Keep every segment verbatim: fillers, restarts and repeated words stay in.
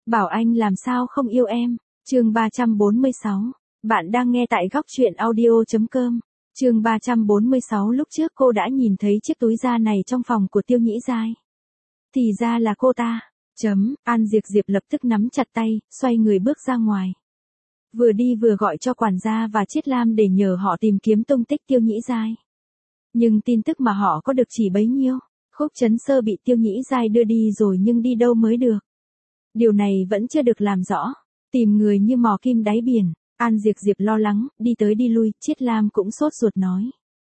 Bảo anh làm sao không yêu em. Chương ba trăm bốn mươi sáu. Bạn đang nghe tại góc truyện audio chấm com. Chương ba trăm bốn mươi sáu. Lúc trước cô đã nhìn thấy chiếc túi da này trong phòng của Tiêu Nhĩ Giai. Thì ra là cô ta. Chấm, An Diệp Diệp lập tức nắm chặt tay, xoay người bước ra ngoài. Vừa đi vừa gọi cho quản gia và Chiết Lam để nhờ họ tìm kiếm tung tích Tiêu Nhĩ Giai. Nhưng tin tức mà họ có được chỉ bấy nhiêu. Khúc Chấn Sơ bị Tiêu Nhĩ Giai đưa đi rồi nhưng đi đâu mới được. Điều này vẫn chưa được làm rõ. Tìm người như mò kim đáy biển. An Diệp Diệp lo lắng, đi tới đi lui, Chiết Lam cũng sốt ruột nói.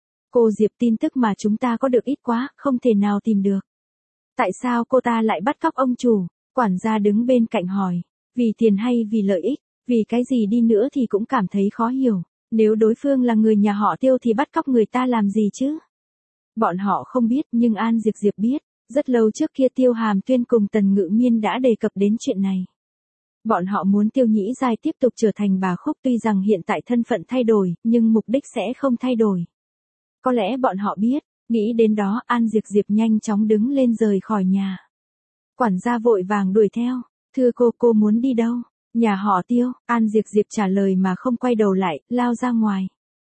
Cô Diệp, tin tức mà chúng ta có được ít quá, không thể nào tìm được. Tại sao cô ta lại bắt cóc ông chủ? Quản gia đứng bên cạnh hỏi. Vì tiền hay vì lợi ích? Vì cái gì đi nữa thì cũng cảm thấy khó hiểu. Nếu đối phương là người nhà họ Tiêu thì bắt cóc người ta làm gì chứ? Bọn họ không biết nhưng An Diệp Diệp biết. Rất lâu trước kia Tiêu Hàm Tuyên cùng Tần Ngự Miên đã đề cập đến chuyện này. Bọn họ muốn Tiêu Nhĩ Giai tiếp tục trở thành bà Khúc, tuy rằng hiện tại thân phận thay đổi, nhưng mục đích sẽ không thay đổi. Có lẽ bọn họ biết, nghĩ đến đó An Diệp Diệp nhanh chóng đứng lên rời khỏi nhà. Quản gia vội vàng đuổi theo, thưa cô, cô muốn đi đâu? Nhà họ Tiêu. An Diệp Diệp trả lời mà không quay đầu lại, lao ra ngoài.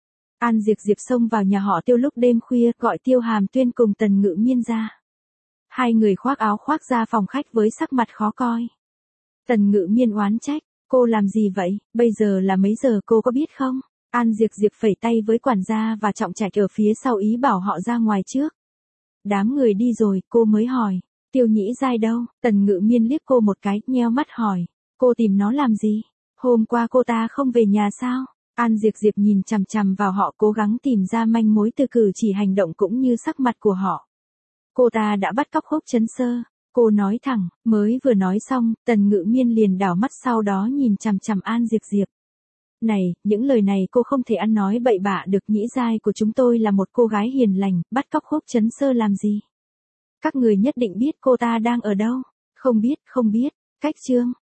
An Diệp Diệp xông vào nhà họ Tiêu lúc đêm khuya, gọi Tiêu Hàm Tuyên cùng Tần Ngự Miên ra. Hai người khoác áo khoác ra phòng khách với sắc mặt khó coi. Tần Ngự Miên oán trách, cô làm gì vậy, bây giờ là mấy giờ cô có biết không? An Diệp Diệp phẩy tay với quản gia và Trọng Trạch ở phía sau ý bảo họ ra ngoài trước. Đám người đi rồi, cô mới hỏi, Tiêu Nhĩ Giai đâu? Tần Ngự Miên liếc cô một cái, nheo mắt hỏi, cô tìm nó làm gì? Hôm qua cô ta không về nhà sao? An Diệp Diệp nhìn chằm chằm vào họ, cố gắng tìm ra manh mối từ cử chỉ hành động cũng như sắc mặt của họ. Cô ta đã bắt cóc Khúc Chấn Sơ. Cô nói thẳng, mới vừa nói xong, Tần Ngự Miên liền đảo mắt sau đó nhìn chằm chằm An Diệp Diệp. Này, những lời này cô không thể ăn nói bậy bạ được. Nhĩ Giai của chúng tôi là một cô gái hiền lành, bắt cóc Khúc Chấn Sơ làm gì? Các người nhất định biết cô ta đang ở đâu? Không biết, không biết. Cách chương.